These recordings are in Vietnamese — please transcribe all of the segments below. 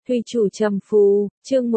Thủy chủ trầm phù, chương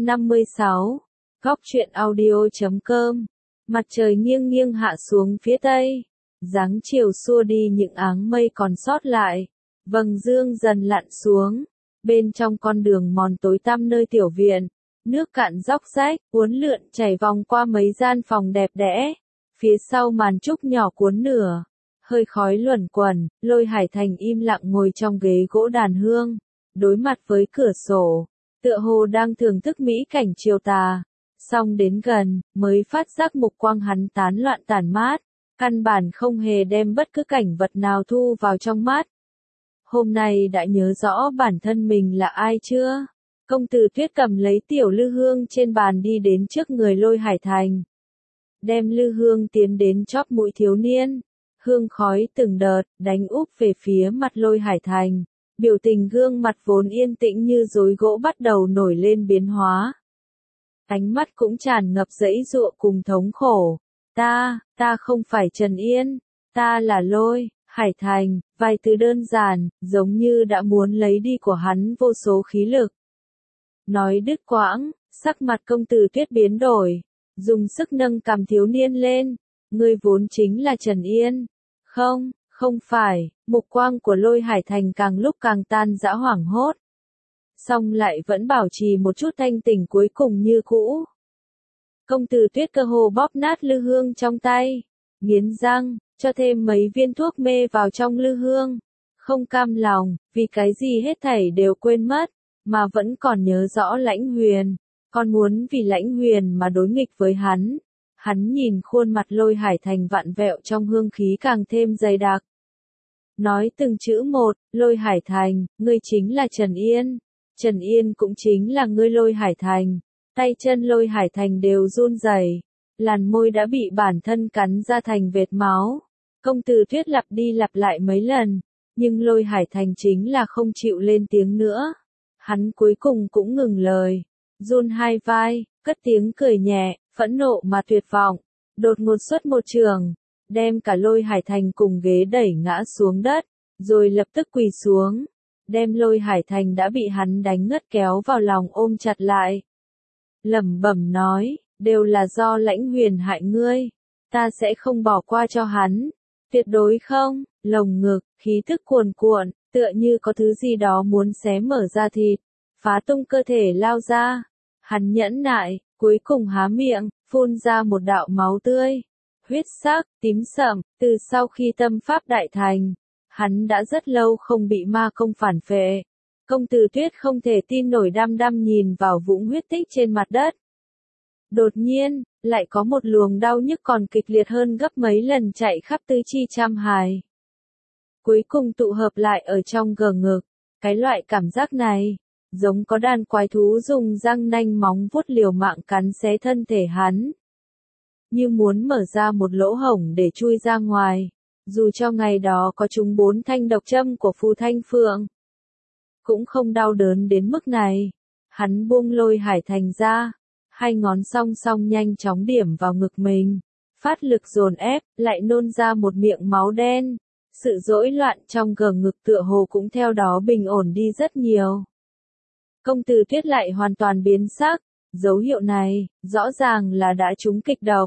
156, góc truyện audio.com. Mặt trời nghiêng nghiêng hạ xuống phía tây, dáng chiều xua đi những áng mây còn sót lại, vầng dương dần lặn xuống. Bên trong con đường mòn tối tăm nơi tiểu viện, nước cạn róc rách, uốn lượn chảy vòng qua mấy gian phòng đẹp đẽ. Phía sau màn trúc nhỏ cuốn nửa, hơi khói luẩn quẩn, Lôi Hải Thành im lặng ngồi trong ghế gỗ đàn hương, đối mặt với cửa sổ, tựa hồ đang thưởng thức mỹ cảnh chiều tà. Xong đến gần, mới phát giác mục quang hắn tán loạn tản mát, căn bản không hề đem bất cứ cảnh vật nào thu vào trong mắt. Hôm nay đã nhớ rõ bản thân mình là ai chưa? Công tử Tuyết cầm lấy tiểu lư hương trên bàn đi đến trước người Lôi Hải Thành. Đem lư hương tiến đến chóp mũi thiếu niên. Hương khói từng đợt, đánh úp về phía mặt Lôi Hải Thành. Biểu tình gương mặt vốn yên tĩnh như rối gỗ bắt đầu nổi lên biến hóa. Ánh mắt cũng tràn ngập giãy giụa cùng thống khổ. Ta không phải Trần Yên, ta là Lôi Hải Thành, vài từ đơn giản, giống như đã muốn lấy đi của hắn vô số khí lực. Nói đứt quãng, sắc mặt công tử Tuyết biến đổi, dùng sức nâng cằm thiếu niên lên, ngươi vốn chính là Trần Yên. Không phải, mục quang của Lôi Hải Thành càng lúc càng tan rã hoảng hốt. Song lại vẫn bảo trì một chút thanh tỉnh cuối cùng như cũ. Công tử Tuyết cơ hồ bóp nát lư hương trong tay, nghiến răng, cho thêm mấy viên thuốc mê vào trong lư hương. Không cam lòng, vì cái gì hết thảy đều quên mất, mà vẫn còn nhớ rõ Lãnh Huyền, còn muốn vì Lãnh Huyền mà đối nghịch với hắn. Hắn nhìn khuôn mặt Lôi Hải Thành vặn vẹo trong hương khí càng thêm dày đặc. Nói từng chữ một, Lôi Hải Thành, ngươi chính là Trần Yên. Trần Yên cũng chính là ngươi Lôi Hải Thành. Tay chân Lôi Hải Thành đều run rẩy, làn môi đã bị bản thân cắn ra thành vệt máu. Công tử Tuyết lặp đi lặp lại mấy lần, nhưng Lôi Hải Thành chính là không chịu lên tiếng nữa. Hắn cuối cùng cũng ngừng lời, run hai vai, cất tiếng cười nhẹ, phẫn nộ mà tuyệt vọng, đột ngột xuất một trường, đem cả Lôi Hải Thành cùng ghế đẩy ngã xuống đất, rồi lập tức quỳ xuống, đem Lôi Hải Thành đã bị hắn đánh ngất kéo vào lòng ôm chặt lại. Lẩm bẩm nói, đều là do Lãnh Huyền hại ngươi, ta sẽ không bỏ qua cho hắn, tuyệt đối không. Lồng ngực, khí tức cuồn cuộn, tựa như có thứ gì đó muốn xé mở ra thịt, phá tung cơ thể lao ra. Hắn nhẫn nại, cuối cùng há miệng, phun ra một đạo máu tươi, huyết sắc, tím sậm. Từ sau khi tâm pháp đại thành, hắn đã rất lâu không bị ma công phản phệ. Công tử Tuyết không thể tin nổi đăm đăm nhìn vào vũng huyết tích trên mặt đất. Đột nhiên, lại có một luồng đau nhức còn kịch liệt hơn gấp mấy lần chạy khắp tứ chi trăm hài. Cuối cùng tụ hợp lại ở trong gờ ngực. Cái loại cảm giác này, giống có đàn quái thú dùng răng nanh móng vuốt liều mạng cắn xé thân thể hắn. Như muốn mở ra một lỗ hổng để chui ra ngoài. Dù cho ngày đó có trúng 4 thanh độc châm của Phù Thanh Phượng, cũng không đau đớn đến mức này. Hắn buông Lôi Hải Thành ra, hai ngón song song nhanh chóng điểm vào ngực mình, phát lực dồn ép, lại nôn ra một miệng máu đen. Sự rối loạn trong gờ ngực tựa hồ cũng theo đó bình ổn đi rất nhiều. Công tử Tuyết lại hoàn toàn biến sắc, dấu hiệu này, rõ ràng là đã trúng kịch độc,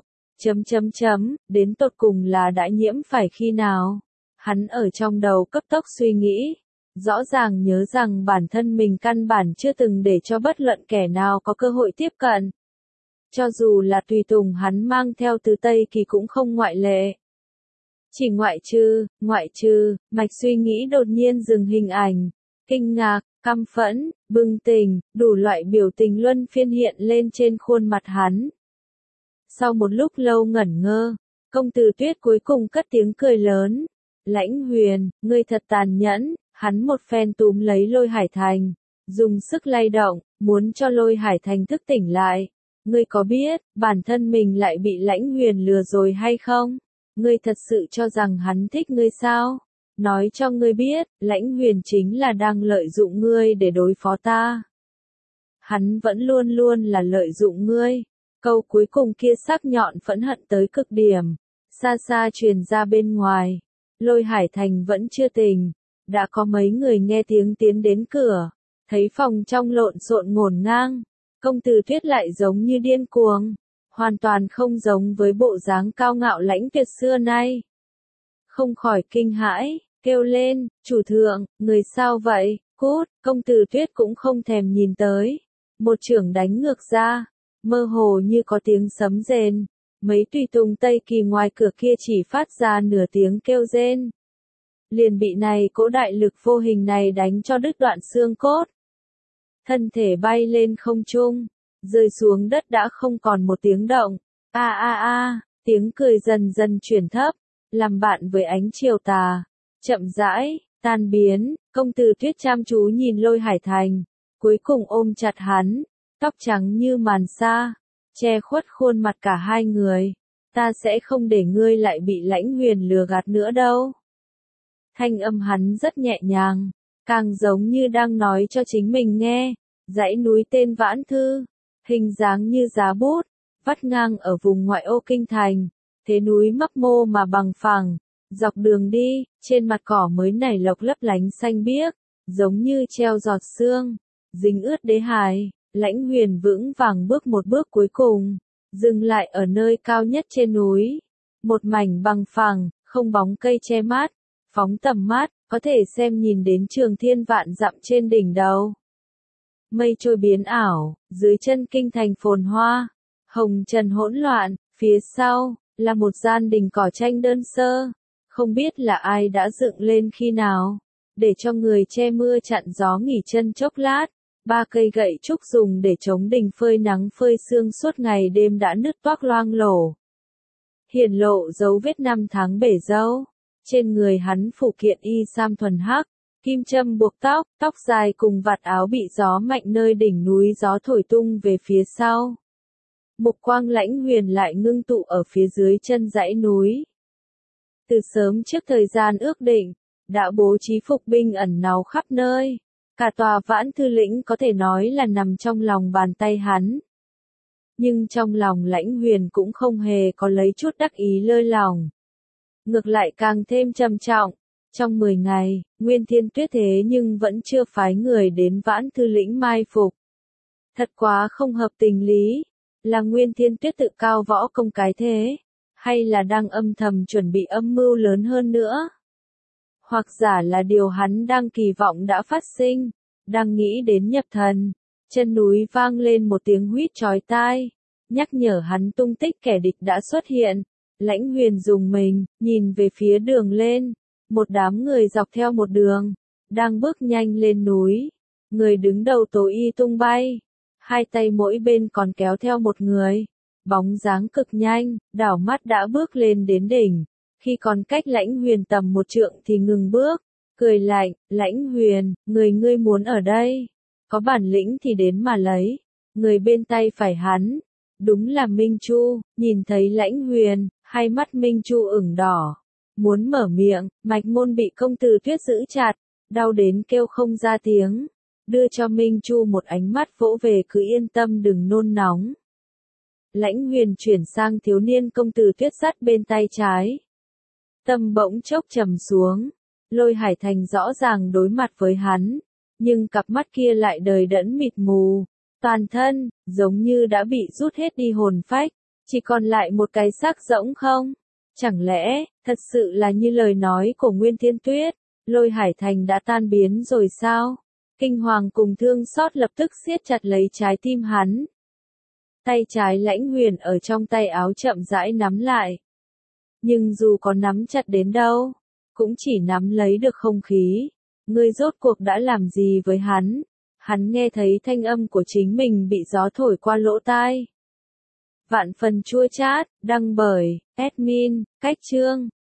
đến tột cùng là đã nhiễm phải khi nào. Hắn ở trong đầu cấp tốc suy nghĩ, rõ ràng nhớ rằng bản thân mình căn bản chưa từng để cho bất luận kẻ nào có cơ hội tiếp cận. Cho dù là tùy tùng hắn mang theo từ Tây Kỳ cũng không ngoại lệ. Chỉ ngoại trừ, mạch suy nghĩ đột nhiên dừng hình ảnh, kinh ngạc, căm phẫn, bừng tỉnh, đủ loại biểu tình luân phiên hiện lên trên khuôn mặt hắn. Sau một lúc lâu ngẩn ngơ, công tử Tuyết cuối cùng cất tiếng cười lớn. Lãnh Huyền, ngươi thật tàn nhẫn. Hắn một phen túm lấy Lôi Hải Thành, dùng sức lay động, muốn cho Lôi Hải Thành thức tỉnh lại. Ngươi có biết, bản thân mình lại bị Lãnh Huyền lừa rồi hay không? Ngươi thật sự cho rằng hắn thích ngươi sao? Nói cho ngươi biết, Lãnh Huyền chính là đang lợi dụng ngươi để đối phó ta. Hắn vẫn luôn luôn là lợi dụng ngươi. Câu cuối cùng kia sắc nhọn phẫn hận tới cực điểm, xa xa truyền ra bên ngoài. Lôi Hải Thành vẫn chưa tỉnh. Đã có mấy người nghe tiếng tiến đến cửa, Thấy phòng trong lộn xộn ngổn ngang, công tử Tuyết lại giống như điên cuồng, hoàn toàn không giống với bộ dáng cao ngạo lãnh tuyệt xưa nay. Không khỏi kinh hãi, kêu lên, chủ thượng, người sao vậy, cút, công tử Tuyết cũng không thèm nhìn tới. Một chưởng đánh ngược ra, mơ hồ như có tiếng sấm rền, mấy tùy tùng Tây Kỳ ngoài cửa kia chỉ phát ra nửa tiếng kêu rên. Liền bị này cỗ đại lực vô hình này đánh cho đứt đoạn xương cốt. Thân thể bay lên không trung, rơi xuống đất đã không còn một tiếng động. A a a, tiếng cười dần dần chuyển thấp, làm bạn với ánh chiều tà, chậm rãi, tan biến, công tử Tuyết chăm chú nhìn Lôi Hải Thành, cuối cùng ôm chặt hắn, tóc trắng như màn sa, che khuất khuôn mặt cả hai người. Ta sẽ không để ngươi lại bị Lãnh Huyền lừa gạt nữa đâu. Thanh âm hắn rất nhẹ nhàng, càng giống như đang nói cho chính mình nghe. Dãy núi tên Vãn Thư, hình dáng như giá bút, vắt ngang ở vùng ngoại ô kinh thành, thế núi mấp mô mà bằng phẳng, dọc đường đi, trên mặt cỏ mới nảy lộc lấp lánh xanh biếc, giống như treo giọt sương, dính ướt đế hài. Lãnh Huyền vững vàng bước một bước cuối cùng, dừng lại ở nơi cao nhất trên núi, một mảnh bằng phẳng, không bóng cây che mát, phóng tầm mắt, có thể xem nhìn đến trường thiên vạn dặm trên đỉnh đầu. Mây trôi biến ảo, dưới chân kinh thành phồn hoa, hồng trần hỗn loạn, phía sau, là một gian đình cỏ tranh đơn sơ, không biết là ai đã dựng lên khi nào, để cho người che mưa chặn gió nghỉ chân chốc lát, 3 cây gậy trúc dùng để chống đình phơi nắng phơi sương suốt ngày đêm đã nứt toác loang lổ. Hiển lộ dấu vết năm tháng bể râu, trên người hắn phụ kiện y sam thuần hắc. Kim châm buộc tóc, tóc dài cùng vạt áo bị gió mạnh nơi đỉnh núi gió thổi tung về phía sau. Mục quang Lãnh Huyền lại ngưng tụ ở phía dưới chân dãy núi. Từ sớm trước thời gian ước định, đã bố trí phục binh ẩn náu khắp nơi. Cả tòa Vãn Thư lĩnh có thể nói là nằm trong lòng bàn tay hắn. Nhưng trong lòng Lãnh Huyền cũng không hề có lấy chút đắc ý lơi lòng. Ngược lại càng thêm trầm trọng. Trong 10 ngày, Nguyên Thiên Tuyết thế nhưng vẫn chưa phái người đến Vãn Thư lĩnh mai phục. Thật quá không hợp tình lý, là Nguyên Thiên Tuyết tự cao võ công cái thế, hay là đang âm thầm chuẩn bị âm mưu lớn hơn nữa? Hoặc giả là điều hắn đang kỳ vọng đã phát sinh, đang nghĩ đến nhập thần, chân núi vang lên một tiếng huýt chói tai, nhắc nhở hắn tung tích kẻ địch đã xuất hiện. Lãnh Huyền rùng mình, nhìn về phía đường lên. Một đám người dọc theo một đường, đang bước nhanh lên núi. Người đứng đầu tố y tung bay, hai tay mỗi bên còn kéo theo một người. Bóng dáng cực nhanh, đảo mắt đã bước lên đến đỉnh. Khi còn cách Lãnh Huyền tầm 1 trượng thì ngừng bước, cười lạnh, Lãnh Huyền, ngươi muốn ở đây. Có bản lĩnh thì đến mà lấy. Người bên tay phải hắn, đúng là Minh Chu, nhìn thấy Lãnh Huyền, hai mắt Minh Chu ửng đỏ. Muốn mở miệng, mạch môn bị công tử Tuyết giữ chặt, đau đến kêu không ra tiếng, đưa cho Minh Chu một ánh mắt vỗ về cứ yên tâm đừng nôn nóng. Lãnh Huyền chuyển sang thiếu niên công tử Tuyết dắt bên tay trái. Tâm bỗng chốc trầm xuống, Lôi Hải Thành rõ ràng đối mặt với hắn, nhưng cặp mắt kia lại đờ đẫn mịt mù, toàn thân, giống như đã bị rút hết đi hồn phách, chỉ còn lại một cái xác rỗng không? Chẳng lẽ, thật sự là như lời nói của Nguyên Thiên Tuyết, Lôi Hải Thành đã tan biến rồi sao? Kinh hoàng cùng thương xót lập tức siết chặt lấy trái tim hắn. Tay trái Lãnh Huyền ở trong tay áo chậm rãi nắm lại. Nhưng dù có nắm chặt đến đâu, cũng chỉ nắm lấy được không khí. Ngươi rốt cuộc đã làm gì với hắn? Hắn nghe thấy thanh âm của chính mình bị gió thổi qua lỗ tai. Vạn phần chua chát, đăng bởi, admin, Cách Chương.